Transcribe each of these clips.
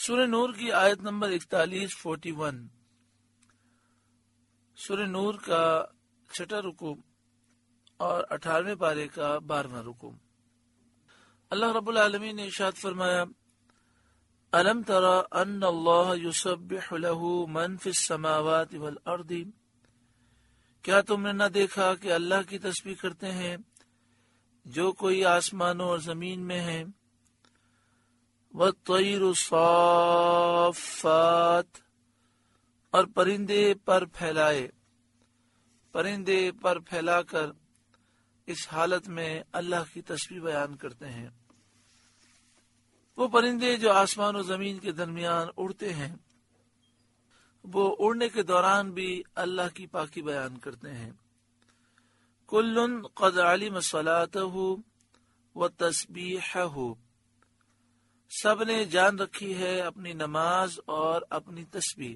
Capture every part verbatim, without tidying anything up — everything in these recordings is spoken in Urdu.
سورہ نور کی آیت نمبر اکتالیس فورٹی ون، سورہ نور کا چھٹا رکوع اور اٹھارہویں پارے کا بارہواں رکوع۔ اللہ رب العالمین نے ارشاد فرمایا، الم تری ان اللہ یسبح لہ من فی السماوات والارض، کیا تم نے نہ دیکھا کہ اللہ کی تسبیح کرتے ہیں جو کوئی آسمانوں اور زمین میں ہیں، والطیر صافات، اور پرندے پر پھیلائے پرندے پر پھیلا کر اس حالت میں اللہ کی تسبیح بیان کرتے ہیں۔ وہ پرندے جو آسمان و زمین کے درمیان اڑتے ہیں، وہ اڑنے کے دوران بھی اللہ کی پاکی بیان کرتے ہیں۔ کل قد علم صلاتہ وتسبیحہ، سب نے جان رکھی ہے اپنی نماز اور اپنی تسبیح،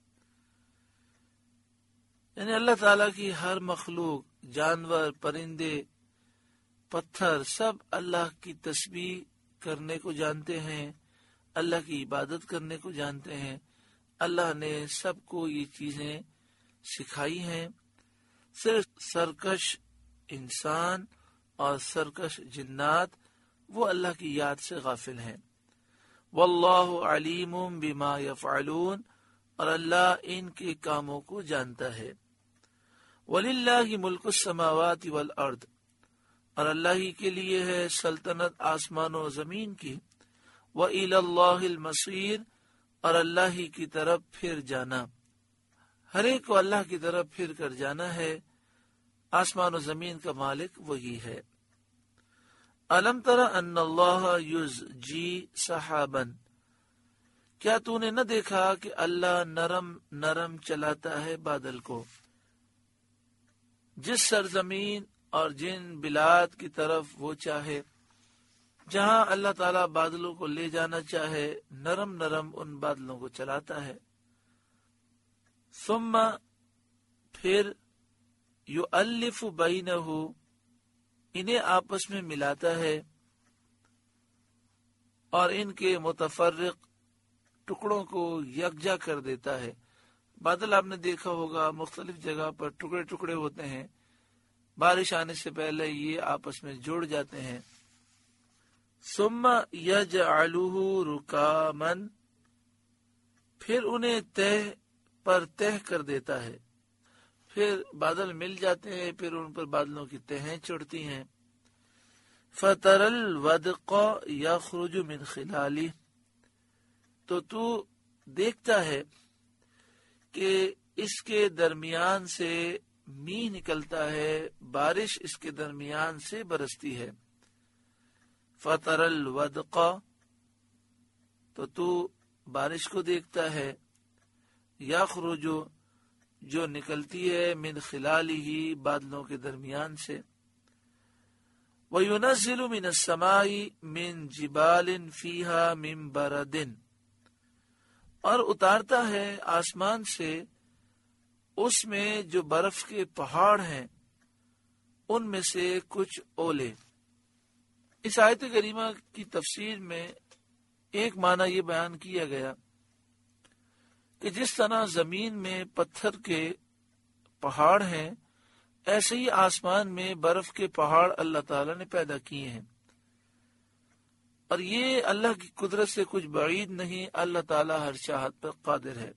یعنی اللہ تعالیٰ کی ہر مخلوق، جانور، پرندے، پتھر، سب اللہ کی تسبیح کرنے کو جانتے ہیں، اللہ کی عبادت کرنے کو جانتے ہیں۔ اللہ نے سب کو یہ چیزیں سکھائی ہیں، صرف سرکش انسان اور سرکش جنات وہ اللہ کی یاد سے غافل ہیں۔ واللہ علیم بما یفعلون، اور اللہ ان کے کاموں کو جانتا ہے۔ وَلِلَّهِ مُلْكُ السَّمَاوَاتِ وَالْأَرْضِ، اور اللہ ہی کے لیے ہے سلطنت آسمان و زمین کی۔ وَإِلَى اللَّهِ الْمَصِيرُ، اور اللہ ہی کی طرف پھر جانا، ہر ایک کو اللہ کی طرف پھر کر جانا ہے، آسمان و زمین کا مالک وہی ہے۔ أَلَمْ تَرَ أَنَّ اللَّهَ يُزْجِي سَحَابًا، کیا تو نے نہ دیکھا کہ اللہ نرم نرم چلاتا ہے بادل کو، جس سرزمین اور جن بلاد کی طرف وہ چاہے، جہاں اللہ تعالیٰ بادلوں کو لے جانا چاہے نرم نرم ان بادلوں کو چلاتا ہے۔ ثم پھر یؤلف بینہ، انہیں آپس میں ملاتا ہے اور ان کے متفرق ٹکڑوں کو یکجا کر دیتا ہے۔ بادل آپ نے دیکھا ہوگا مختلف جگہ پر ٹکڑے ٹکڑے ہوتے ہیں، بارش آنے سے پہلے یہ آپس میں جڑ جاتے ہیں۔ ثم یجعلہ رکاما، پھر انہیں تہ پر تہ کر دیتا ہے، پھر بادل مل جاتے ہیں، پھر ان پر بادلوں کی تہیں چڑھتی ہیں۔ فَتَرَى الْوَدْقَ يَخْرُجُ مِنْ خِلَالِهِ، تو تو دیکھتا ہے کہ اس کے درمیان سے می نکلتا ہے، بارش اس کے درمیان سے برستی ہے۔ فَتَرَى الْوَدْقَ، تو تو بارش کو دیکھتا ہے، یخرج، جو نکلتی ہے، من خلالہ، بادلوں کے درمیان سے۔ وَيُنَزِّلُ مِنَ السَّمَاءِ مِن جِبَالٍ فِيهَا مِن بَرَدٍ، اور اتارتا ہے آسمان سے اس میں جو برف کے پہاڑ ہیں ان میں سے کچھ اولے۔ اس آیت کریمہ کی تفسیر میں ایک معنی یہ بیان کیا گیا کہ جس طرح زمین میں پتھر کے پہاڑ ہیں، ایسے ہی آسمان میں برف کے پہاڑ اللہ تعالیٰ نے پیدا کیے ہیں، اور یہ اللہ کی قدرت سے کچھ بعید نہیں، اللہ تعالیٰ ہر چاہت پر قادر ہے۔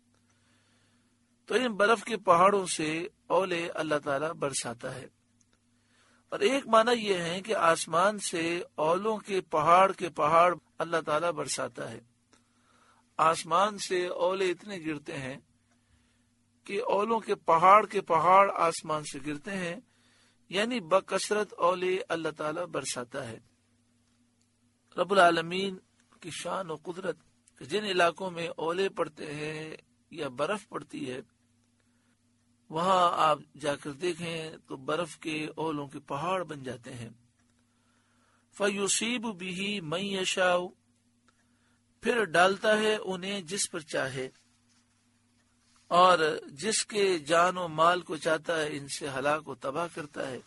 تو ان برف کے پہاڑوں سے اولے اللہ تعالیٰ برساتا ہے، اور ایک معنی یہ ہے کہ آسمان سے اولوں کے پہاڑ کے پہاڑ اللہ تعالیٰ برساتا ہے۔ آسمان سے اولے اتنے گرتے ہیں کہ اولوں کے پہاڑ کے پہاڑ آسمان سے گرتے ہیں، یعنی بکثرت اولے اللہ تعالیٰ برساتا ہے۔ رب العالمین کی شان و قدرت کہ جن علاقوں میں اولے پڑتے ہیں یا برف پڑتی ہے، وہاں آپ جا کر دیکھیں تو برف کے اولوں کے پہاڑ بن جاتے ہیں۔ فَيُصِيبُ بِهِ مَن يَشَاءُ، پھر ڈالتا ہے انہیں جس پر چاہے، اور جس کے جان و مال کو چاہتا ہے ان سے ہلاک و تباہ کرتا ہے۔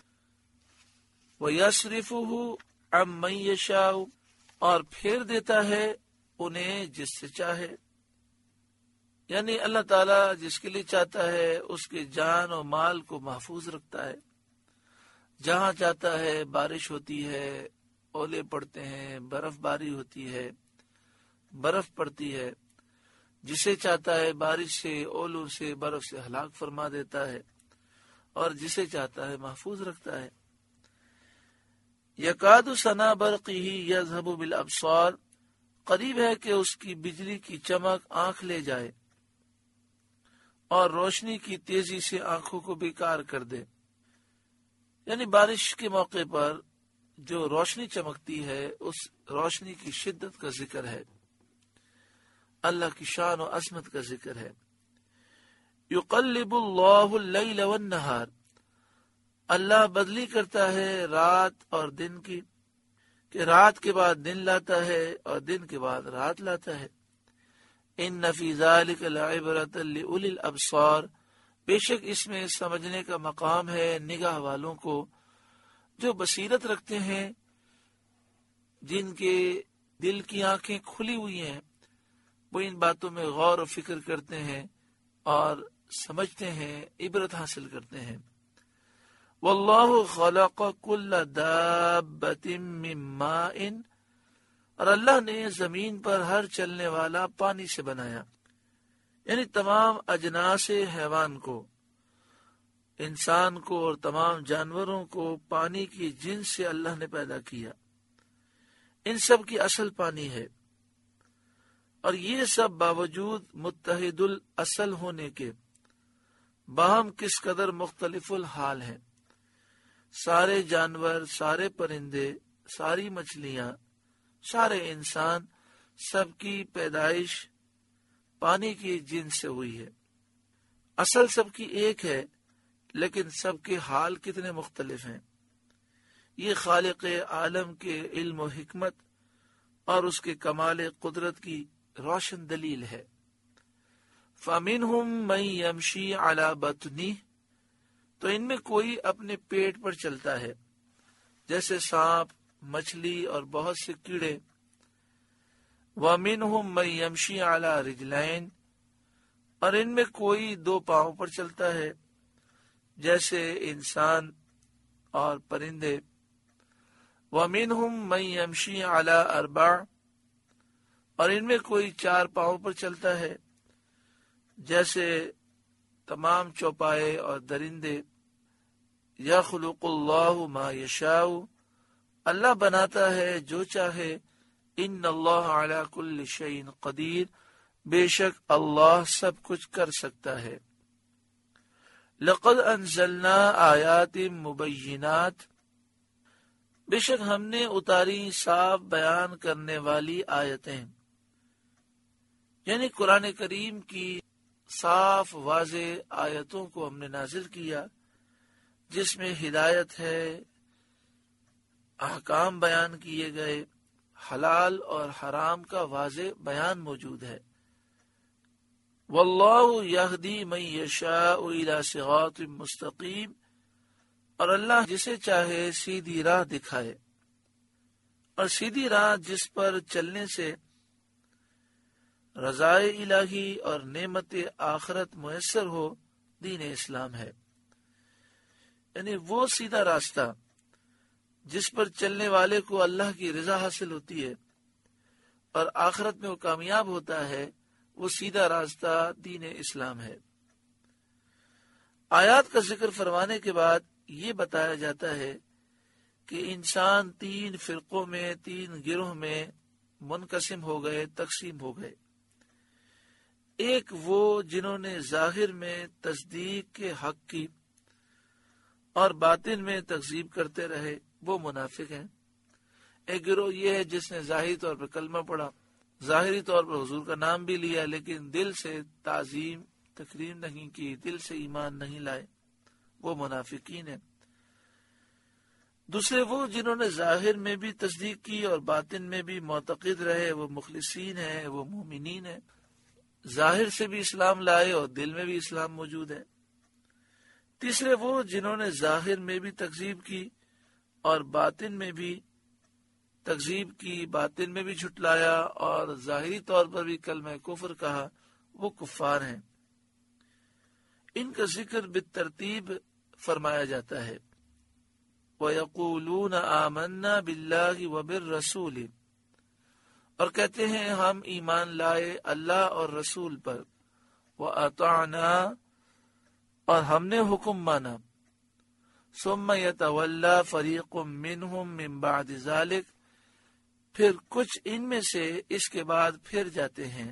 وَيَصْرِفُهُ عَن مَن يَشَاءُ، اور پھیر دیتا ہے انہیں جس سے چاہے، یعنی اللہ تعالیٰ جس کے لیے چاہتا ہے اس کے جان و مال کو محفوظ رکھتا ہے۔ جہاں چاہتا ہے بارش ہوتی ہے، اولے پڑتے ہیں، برف باری ہوتی ہے، برف پڑتی ہے۔ جسے چاہتا ہے بارش سے، اولوں سے، برف سے ہلاک فرما دیتا ہے، اور جسے چاہتا ہے محفوظ رکھتا ہے۔ یکاد سنا برقہ یذہب بالابصار، قریب ہے کہ اس کی بجلی کی چمک آنکھ لے جائے اور روشنی کی تیزی سے آنکھوں کو بیکار کر دے۔ یعنی بارش کے موقع پر جو روشنی چمکتی ہے اس روشنی کی شدت کا ذکر ہے، اللہ کی شان و عظمت کا ذکر ہے۔ یقلب اللہ اللیل والنہار، اللہ بدلی کرتا ہے رات اور دن کی، کہ رات کے بعد دن لاتا ہے اور دن کے بعد رات لاتا ہے۔ ان فی ذلک لعبرۃ لأولی الابصار، بے شک اس میں سمجھنے کا مقام ہے نگاہ والوں کو جو بصیرت رکھتے ہیں، جن کے دل کی آنکھیں کھلی ہوئی ہیں، وہ ان باتوں میں غور و فکر کرتے ہیں اور سمجھتے ہیں، عبرت حاصل کرتے ہیں۔ واللہ خلق کل دابۃ من ماء، اور اللہ نے زمین پر ہر چلنے والا پانی سے بنایا، یعنی تمام اجناس حیوان کو، انسان کو اور تمام جانوروں کو پانی کی جنس سے اللہ نے پیدا کیا۔ ان سب کی اصل پانی ہے، اور یہ سب باوجود متحد الاصل ہونے کے باہم کس قدر مختلف الحال ہیں۔ سارے جانور، سارے پرندے، ساری مچھلیاں، سارے انسان، سب کی پیدائش پانی کی جنس سے ہوئی ہے۔ اصل سب کی ایک ہے، لیکن سب کے حال کتنے مختلف ہیں۔ یہ خالق عالم کے علم و حکمت اور اس کے کمال قدرت کی روشن دلیل ہے۔ فَمِنْهُمْ مَنْ يَمْشِي عَلَى بَطْنِهِ، تو ان میں کوئی اپنے پیٹ پر چلتا ہے، جیسے سانپ، مچھلی اور بہت سے کیڑے۔ وَمِنْهُمْ مَنْ يَمْشِي عَلَى رِجْلَيْنِ، اور ان میں کوئی دو پاؤں پر چلتا ہے، جیسے انسان اور پرندے۔ وَمِنْهُمْ مَنْ يَمْشِي عَلَى أَرْبَعٍ، اور ان میں کوئی چار پاؤں پر چلتا ہے، جیسے تمام چوپائے اور درندے۔ یخلق اللہ ما یشاء، اللہ بناتا ہے جو چاہے۔ ان اللہ علی کل شیء قدیر، بے شک اللہ سب کچھ کر سکتا ہے۔ لقد انزلنا آیات مبینات، بے شک ہم نے اتاری صاف بیان کرنے والی آیتیں، یعنی قرآن کریم کی صاف واضح آیتوں کو ہم نے نازل کیا، جس میں ہدایت ہے، احکام بیان کیے گئے، حلال اور حرام کا واضح بیان موجود ہے۔ واللہ یہدی من یشاء الی صراط مستقیم، اور اللہ جسے چاہے سیدھی راہ دکھائے، اور سیدھی راہ جس پر چلنے سے رضائے الہی اور نعمت آخرت میسر ہو، دین اسلام ہے۔ یعنی وہ سیدھا راستہ جس پر چلنے والے کو اللہ کی رضا حاصل ہوتی ہے اور آخرت میں وہ کامیاب ہوتا ہے، وہ سیدھا راستہ دین اسلام ہے۔ آیات کا ذکر فرمانے کے بعد یہ بتایا جاتا ہے کہ انسان تین فرقوں میں، تین گروہ میں منقسم ہو گئے، تقسیم ہو گئے۔ ایک وہ جنہوں نے ظاہر میں تصدیق کے حق کی اور باطن میں تکذیب کرتے رہے، وہ منافق ہیں۔ ایک گروہ یہ ہے جس نے ظاہری طور پر کلمہ پڑھا، ظاہری طور پر حضور کا نام بھی لیا، لیکن دل سے تعظیم تکریم نہیں کی، دل سے ایمان نہیں لائے، وہ منافقین ہیں۔ دوسرے وہ جنہوں نے ظاہر میں بھی تصدیق کی اور باطن میں بھی معتقد رہے، وہ مخلصین ہیں، وہ مومنین ہیں، ظاہر سے بھی اسلام لائے اور دل میں بھی اسلام موجود ہے۔ تیسرے وہ جنہوں نے ظاہر میں بھی تکذیب کی اور باطن میں بھی تکذیب کی، باطن میں بھی جھٹلایا اور ظاہری طور پر بھی کلمہ کفر کہا، وہ کفار ہیں۔ ان کا ذکر بالترتیب فرمایا جاتا ہے۔ وَيَقُولُونَ آمَنَّا بِاللَّهِ وَبِالرَّسُولِ، اور کہتے ہیں ہم ایمان لائے اللہ اور رسول پر، وَأَطَعْنَا، اور ہم نے حکم مانا، ثُمَّ يَتَوَلَّى فَرِيقٌ مِّنْهُمْ مِّن بَعْدِ ذَلِكَ، پھر کچھ ان میں سے اس کے بعد پھر جاتے ہیں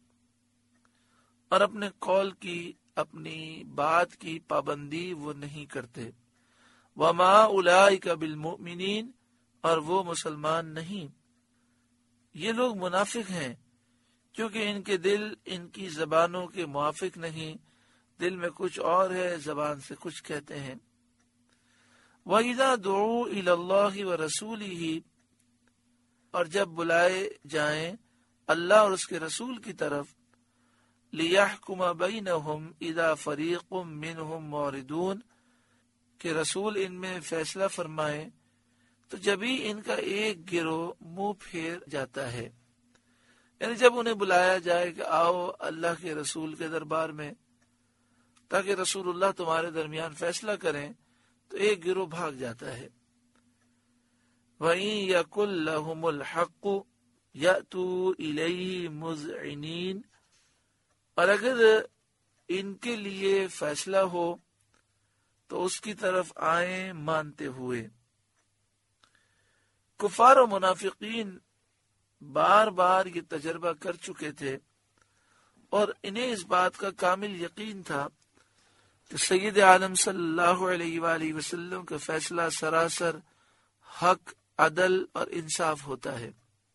اور اپنے قول کی، اپنی بات کی پابندی وہ نہیں کرتے۔ وَمَا أُولَئِكَ بِالْمُؤْمِنِينَ، اور وہ مسلمان نہیں۔ یہ لوگ منافق ہیں کیونکہ ان کے دل ان کی زبانوں کے موافق نہیں، دل میں کچھ اور ہے، زبان سے کچھ کہتے ہیں۔ وَإِذَا دُعُوا إِلَى اللَّهِ وَرَسُولِهِ، اور جب بلائے جائیں اللہ اور اس کے رسول کی طرف، لِيَحْكُمَ بَيْنَهُمْ إِذَا فَرِيقٌ مِّنْهُمْ مُعْرِضُونَ، کہ رسول ان میں فیصلہ فرمائے تو جبھی ان کا ایک گروہ منہ پھیر جاتا ہے، یعنی جب انہیں بلایا جائے کہ آؤ اللہ کے رسول کے دربار میں تاکہ رسول اللہ تمہارے درمیان فیصلہ کریں، تو ایک گروہ بھاگ جاتا ہے۔ وَإِن يَكُن لَّهُمُ الْحَقُّ يَأْتُوا إِلَيْهِ مُذْعِنِينَ، اور اگر ان کے لیے فیصلہ ہو تو اس کی طرف آئیں مانتے ہوئے۔ کفار و منافقین بار بار یہ تجربہ کر چکے تھے اور انہیں اس بات کا کامل یقین تھا کہ سید عالم صلی اللہ علیہ وآلہ وسلم کا فیصلہ سراسر حق، عدل اور انصاف ہوتا ہے۔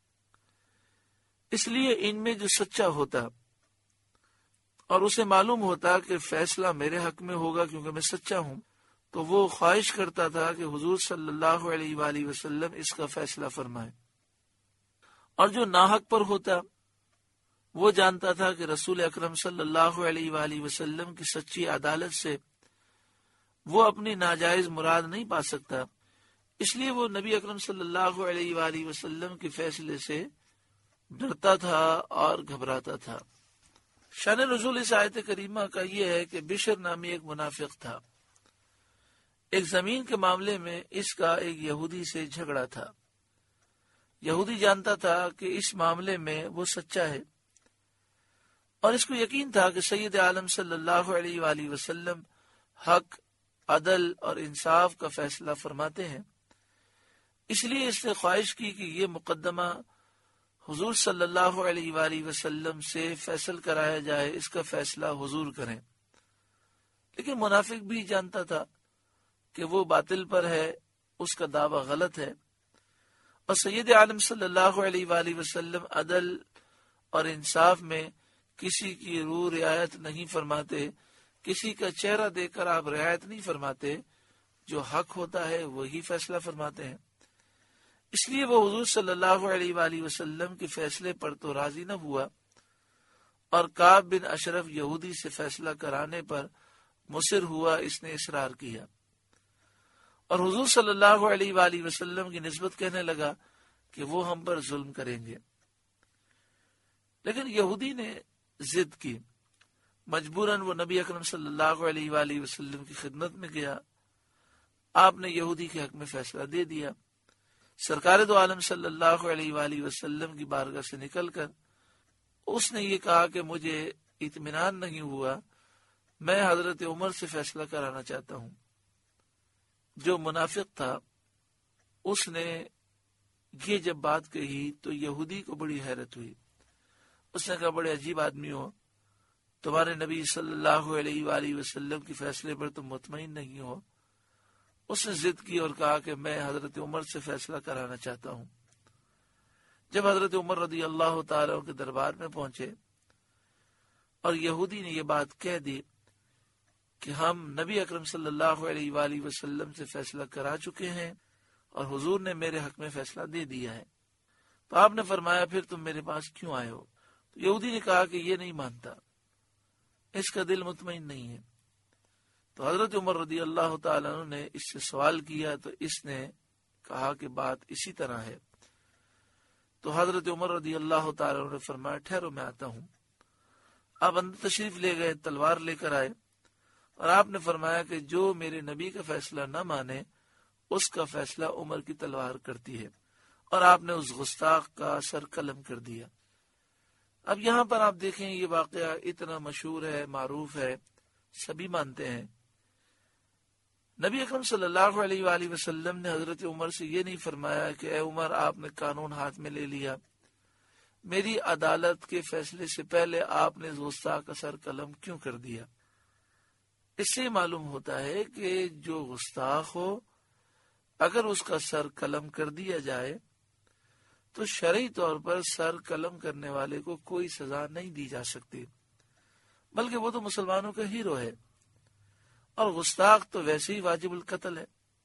اس لیے ان میں جو سچا ہوتا اور اسے معلوم ہوتا کہ فیصلہ میرے حق میں ہوگا کیونکہ میں سچا ہوں، تو وہ خواہش کرتا تھا کہ حضور صلی اللہ علیہ وآلہ وسلم اس کا فیصلہ فرمائے، اور جو ناحق پر ہوتا وہ جانتا تھا کہ رسول اکرم صلی اللہ علیہ وآلہ وسلم کی سچی عدالت سے وہ اپنی ناجائز مراد نہیں پا سکتا، اس لیے وہ نبی اکرم صلی اللہ علیہ وآلہ وسلم کے فیصلے سے ڈرتا تھا اور گھبراتا تھا۔ شان نزول اس آیت کریمہ کا یہ ہے کہ بشر نامی ایک منافق تھا۔ ایک زمین کے معاملے میں اس کا ایک یہودی سے جھگڑا تھا۔ یہودی جانتا تھا کہ اس معاملے میں وہ سچا ہے اور اس کو یقین تھا کہ سید عالم صلی اللہ علیہ وآلہ وسلم حق، عدل اور انصاف کا فیصلہ فرماتے ہیں، اس لیے اس نے خواہش کی کہ یہ مقدمہ حضور صلی اللہ علیہ وآلہ وسلم سے فیصل کرایا جائے، اس کا فیصلہ حضور کریں۔ لیکن منافق بھی جانتا تھا کہ وہ باطل پر ہے، اس کا دعویٰ غلط ہے، اور سید عالم صلی اللہ علیہ وآلہ وسلم عدل اور انصاف میں کسی کی روح رعایت نہیں فرماتے، کسی کا چہرہ دیکھ کر آپ رعایت نہیں فرماتے، جو حق ہوتا ہے وہی فیصلہ فرماتے ہیں۔ اس لیے وہ حضور صلی اللہ علیہ وآلہ وسلم کے فیصلے پر تو راضی نہ ہوا اور کعب بن اشرف یہودی سے فیصلہ کرانے پر مصر ہوا، اس نے اصرار کیا اور حضور صلی اللہ علیہ وآلہ وسلم کی نسبت کہنے لگا کہ وہ ہم پر ظلم کریں گے۔ لیکن یہودی نے ضد کی، مجبوراً وہ نبی اکرم صلی اللہ علیہ وآلہ وسلم کی خدمت میں گیا، آپ نے یہودی کے حق میں فیصلہ دے دیا۔ سرکار دو عالم صلی اللہ علیہ وآلہ وسلم کی بارگاہ سے نکل کر اس نے یہ کہا کہ مجھے اطمینان نہیں ہوا، میں حضرت عمر سے فیصلہ کرانا چاہتا ہوں۔ جو منافق تھا اس نے یہ جب بات کہی تو یہودی کو بڑی حیرت ہوئی، اس نے کہا بڑے عجیب آدمی ہو، تمہارے نبی صلی اللہ علیہ وآلہ وسلم کے فیصلے پر تم مطمئن نہیں ہو۔ اس نے ضد کی اور کہا کہ میں حضرت عمر سے فیصلہ کرانا چاہتا ہوں۔ جب حضرت عمر رضی اللہ تعالیٰ کے دربار میں پہنچے اور یہودی نے یہ بات کہہ دی کہ ہم نبی اکرم صلی اللہ علیہ وآلہ وسلم سے فیصلہ کرا چکے ہیں اور حضور نے میرے حق میں فیصلہ دے دیا ہے، تو آپ نے فرمایا پھر تم میرے پاس کیوں آئے ہو؟ تو یہودی نے کہا کہ یہ نہیں مانتا، اس کا دل مطمئن نہیں ہے۔ تو حضرت عمر رضی اللہ تعالیٰ عنہ نے اس سے سوال کیا تو اس نے کہا کہ بات اسی طرح ہے، تو حضرت عمر رضی اللہ تعالی عنہ نے فرمایا ٹھہرو میں آتا ہوں. آپ اندر تشریف لے گئے, تلوار لے کر آئے, اور آپ نے فرمایا کہ جو میرے نبی کا فیصلہ نہ مانے اس کا فیصلہ عمر کی تلوار کرتی ہے, اور آپ نے اس گستاخ کا سر قلم کر دیا. اب یہاں پر آپ دیکھیں یہ واقعہ اتنا مشہور ہے, معروف ہے, سبھی مانتے ہیں. نبی اکرم صلی اللہ علیہ وآلہ وسلم نے حضرت عمر سے یہ نہیں فرمایا کہ اے عمر آپ نے قانون ہاتھ میں لے لیا, میری عدالت کے فیصلے سے پہلے آپ نے گستاخ کا سر قلم کیوں کر دیا. اس سے معلوم ہوتا ہے کہ جو گستاخ ہو اگر اس کا سر قلم کر دیا جائے تو شرعی طور پر سر قلم کرنے والے کو کوئی سزا نہیں دی جا سکتی, بلکہ وہ تو مسلمانوں کا ہیرو ہے, اور گستاخ تو ویسے ہی واجب القتل ہے,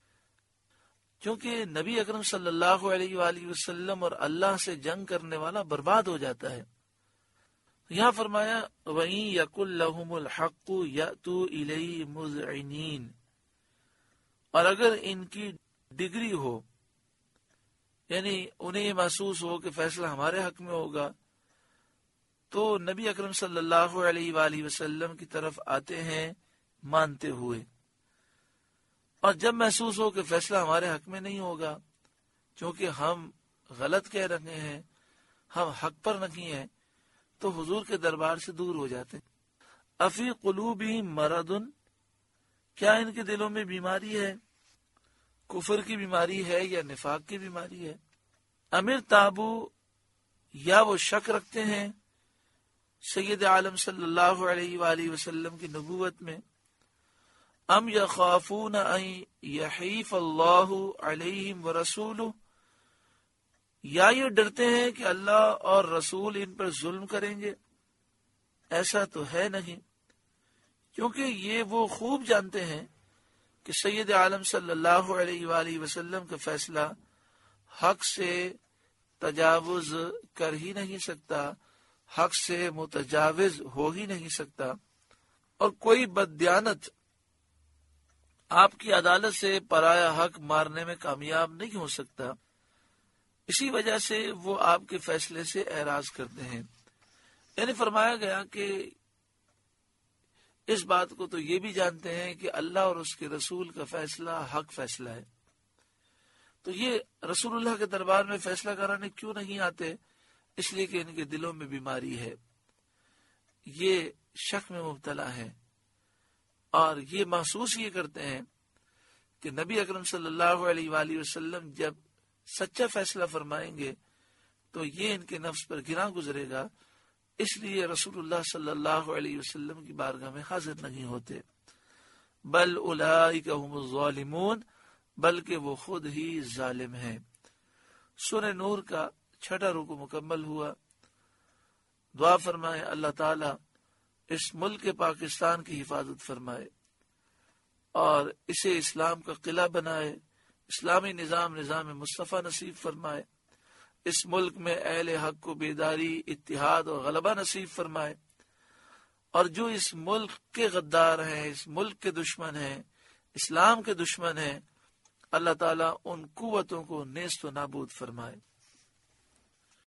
کیونکہ نبی اکرم صلی اللہ علیہ وآلہ وسلم اور اللہ سے جنگ کرنے والا برباد ہو جاتا ہے. یہاں فرمایا وَإِن يَكُن لَّهُمُ الْحَقُّ يَأْتُوا إِلَيْهِ مُذْعِنِينَ, اور اگر ان کی ڈگری ہو, یعنی انہیں یہ محسوس ہو کہ فیصلہ ہمارے حق میں ہوگا, تو نبی اکرم صلی اللہ علیہ وآلہ وسلم کی طرف آتے ہیں مانتے ہوئے, اور جب محسوس ہو کہ فیصلہ ہمارے حق میں نہیں ہوگا کیونکہ ہم غلط کہہ رہے ہیں, ہم حق پر نہیں ہیں, تو حضور کے دربار سے دور ہو جاتے. افی قلوبہم مرض, کیا ان کے دلوں میں بیماری ہے, کفر کی بیماری ہے یا نفاق کی بیماری ہے. امر تابو, یا وہ شک رکھتے ہیں سید عالم صلی اللہ علیہ وآلہ وسلم کی نبوت میں. ام یخافون ان یحیف اللہ علیہم ورسولہ, یا یہ ڈرتے ہیں کہ اللہ اور رسول ان پر ظلم کریں گے. ایسا تو ہے نہیں, کیونکہ یہ وہ خوب جانتے ہیں کہ سید عالم صلی اللہ علیہ وآلہ وسلم کا فیصلہ حق سے تجاوز کر ہی نہیں سکتا, حق سے متجاوز ہو ہی نہیں سکتا, اور کوئی بددیانت آپ کی عدالت سے پرایا حق مارنے میں کامیاب نہیں ہو سکتا. اسی وجہ سے وہ آپ کے فیصلے سے اعراض کرتے ہیں. یعنی فرمایا گیا کہ اس بات کو تو یہ بھی جانتے ہیں کہ اللہ اور اس کے رسول کا فیصلہ حق فیصلہ ہے, تو یہ رسول اللہ کے دربار میں فیصلہ کرانے کیوں نہیں آتے؟ اس لیے کہ ان کے دلوں میں بیماری ہے, یہ شک میں مبتلا ہے, اور یہ محسوس یہ کرتے ہیں کہ نبی اکرم صلی اللہ علیہ وآلہ وسلم جب سچا فیصلہ فرمائیں گے تو یہ ان کے نفس پر گراں گزرے گا, اس لیے رسول اللہ صلی اللہ علیہ وسلم کی بارگاہ میں حاضر نہیں ہوتے. بل اولئک هم الظالمون, بلکہ وہ خود ہی ظالم ہیں. سورہ نور کا چھٹا رکوع مکمل ہوا. دعا فرمائے اللہ تعالی اس ملک پاکستان کی حفاظت فرمائے اور اسے اسلام کا قلعہ بنائے, اسلامی نظام نظام مصطفیٰ نصیب فرمائے, اس ملک میں اہل حق کو بیداری, اتحاد اور غلبہ نصیب فرمائے, اور جو اس ملک کے غدار ہیں, اس ملک کے دشمن ہیں, اسلام کے دشمن ہیں, اللہ تعالیٰ ان قوتوں کو نیست و نابود فرمائے.